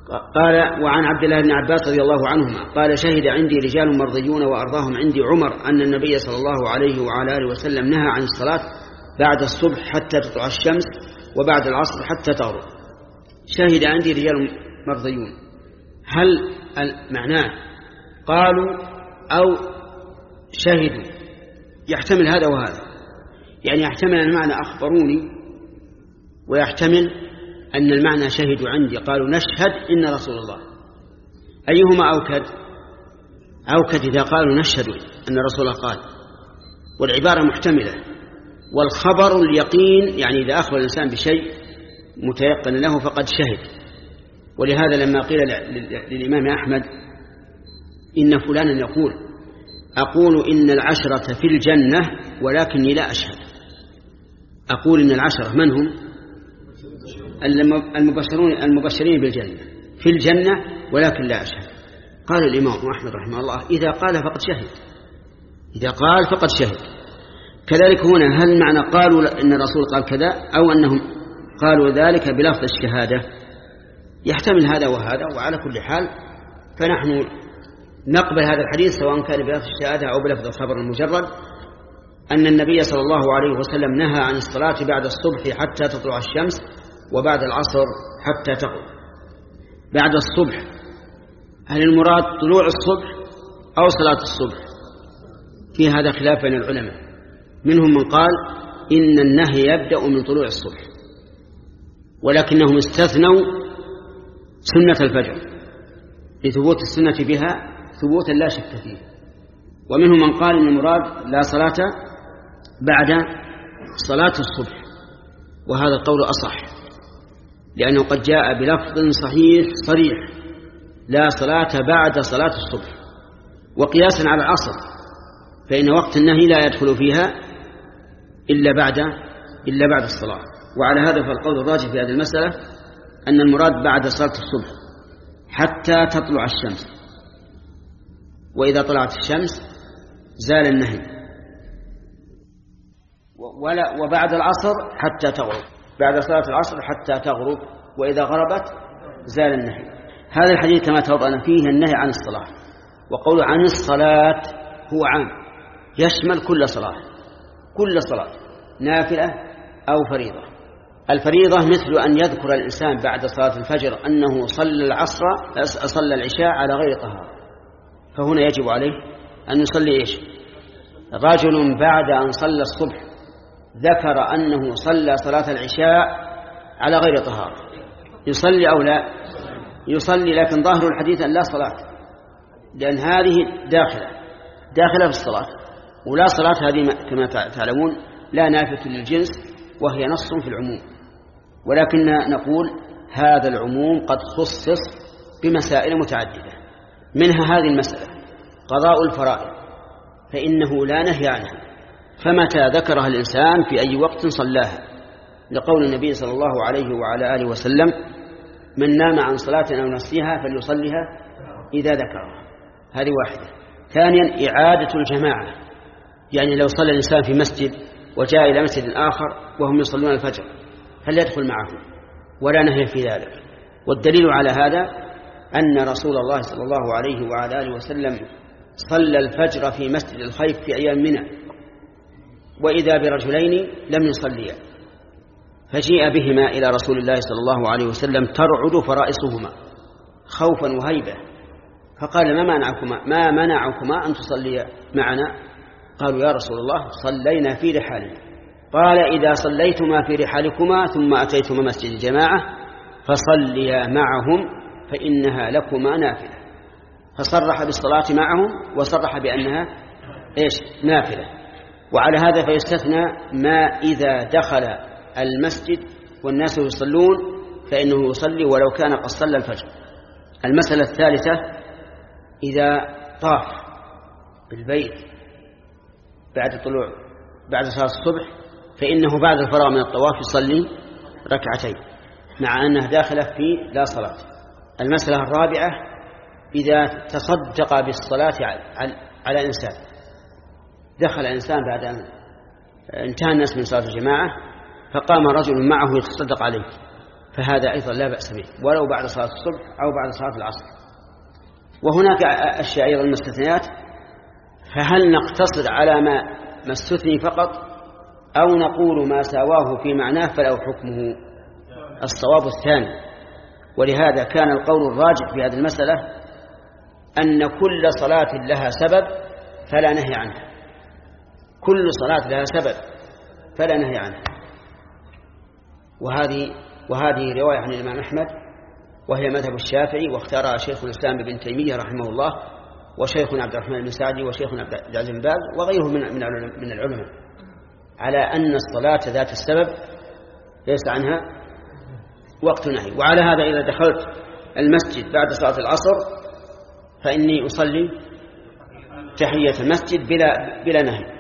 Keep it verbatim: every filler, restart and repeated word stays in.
قال: وعن عبد الله بن عباس رضي الله عنهما قال: شهد عندي رجال مرضيون وأرضاهم عندي عمر أن النبي صلى الله عليه وعلى آله وسلم نهى عن الصلاة بعد الصبح حتى تطلع الشمس وبعد العصر حتى تغرب. شهد عندي رجال مرضيون، هل معناه قالوا أو شهدوا؟ يحتمل هذا وهذا، يعني يحتمل أن المعنى أخبروني، ويحتمل أن المعنى شهدوا عندي، قالوا نشهد إن رسول الله. أيهما أوكد؟ أوكد إذا قالوا نشهد أن رسول الله قال، والعبارة محتملة، والخبر اليقين، يعني إذا أخبر الإنسان بشيء متيقن له فقد شهد. ولهذا لما قيل للإمام أحمد إن فلانا يقول أقول إن العشرة في الجنة ولكني لا أشهد، أقول إن العشرة من هم؟ المبشرون المبشرين بالجنة في الجنة ولكن لا أشهد. قال الإمام أحمد رحمه الله إذا قال فقد شهد، إذا قال فقد شهد. كذلك هنا، هل معنى قالوا إن الرسول قال كذا أو أنهم قالوا ذلك بلفظ الشهادة؟ يحتمل هذا وهذا، وعلى كل حال فنحن نقبل هذا الحديث سواء كان بلفظ الشهادة أو بلفظ الخبر المجرد، أن النبي صلى الله عليه وسلم نهى عن الصلاة بعد الصبح حتى تطلع الشمس وبعد العصر حتى تغرب. بعد الصبح، هل المراد طلوع الصبح أو صلاة الصبح؟ في هذا خلاف بين العلماء، منهم من قال إن النهي يبدأ من طلوع الصبح، ولكنهم استثنوا سنة الفجر لثبوت السنة بها ثبوتا لا شك فيه. ومنهم من قال إن المراد لا صلاة بعد صلاة الصبح، وهذا القول أصح، لأنه قد جاء بلفظ صحيح صريح لا صلاة بعد صلاة الصبح، وقياسا على العصر فإن وقت النهي لا يدخل فيها إلا بعد إلا بعد الصلاة. وعلى هذا فالقول الراجح في هذه المسألة أن المراد بعد صلاة الصبح حتى تطلع الشمس، وإذا طلعت الشمس زال النهي، ولا وبعد العصر حتى تغرب، بعد صلاة العصر حتى تغرب، وإذا غربت زال النهي. هذا الحديث كما توضأنا فيه النهي عن الصلاة، وقول عن الصلاة هو عام يشمل كل صلاة، كل صلاة نافلة أو فريضة. الفريضة مثل أن يذكر الإنسان بعد صلاة الفجر أنه صلى العصر صلى العشاء على غير طهارة، فهنا يجب عليه أن يصلي إيش؟ رجل بعد أن صلى الصبح ذكر أنه صلى صلاة العشاء على غير طهارة، يصلي أو لا؟ يصلي، لكن ظاهر الحديث أن لا صلاة، لأن هذه داخلة داخلة في الصلاة، ولا صلاة هذه كما تعلمون لا نافة للجنس، وهي نص في العموم، ولكن نقول هذا العموم قد خصص بمسائل متعددة، منها هذه المسألة قضاء الفرائض فإنه لا نهي عنها، فمتى ذكرها الإنسان في أي وقت صلاها، لقول النبي صلى الله عليه وعلى آله وسلم من نام عن صلاة أو نسيها فليصليها إذا ذكرها. هذه واحدة. ثانيا إعادة الجماعة، يعني لو صلى الإنسان في مسجد وجاء إلى مسجد آخر وهم يصلون الفجر هل يدخل معهم؟ ولا نهي في ذلك. والدليل على هذا أن رسول الله صلى الله عليه وعلى آله وسلم صلى الفجر في مسجد الخيف في أيام منى، وإذا برجلين لم يصليا، فجيء بهما إلى رسول الله صلى الله عليه وسلم ترعد فرائصهما خوفا وهيبة، فقال ما منعكما ما منعكما أن تصليا معنا؟ قالوا يا رسول الله صلينا في رحالنا. قال إذا صليتما في رحالكما ثم أتيتما مسجد الجماعة فصليا معهم فإنها لكما نافلة، فصرح بالصلاة معهم وصرح بأنها إيش؟ نافلة. وعلى هذا فيستثنى ما إذا دخل المسجد والناس يصلون فإنه يصلي ولو كان قد صلى الفجر. المسألة الثالثة إذا طاف بالبيت بعد طلوع بعد صلاة الصبح فإنه بعد الفراغ من الطواف يصلي ركعتين مع أنه داخل في لا صلاة. المسألة الرابعة إذا تصدق بالصلاة على إنسان، دخل إنسان بعد أن انتهى الناس من صلاة الجماعة فقام رجل معه يتصدق عليه، فهذا أيضا لا بأس به ولو بعد صلاة الصبح أو بعد صلاة العصر. وهناك أشياء أيضا مستثنيات، فهل نقتصر على ما ما استثني فقط أو نقول ما ساواه في معناه فله حكمه؟ الصواب الثاني. ولهذا كان القول الراجح في هذه المسألة أن كل صلاة لها سبب فلا نهي عنها، كل صلاة لها سبب فلا نهي عنها. وهذه وهذه رواية عن الإمام أحمد، وهي مذهب الشافعي، واختارها شيخ الإسلام ابن تيمية رحمه الله وشيخنا عبد الرحمن بن سعدي وشيخنا عبد العزيز بن باز وغيرهم من من العلماء، على أن الصلاة ذات السبب ليس عنها وقت نهي. وعلى هذا إذا دخلت المسجد بعد صلاة العصر فإني أصلي تحية المسجد بلا بلا نهي.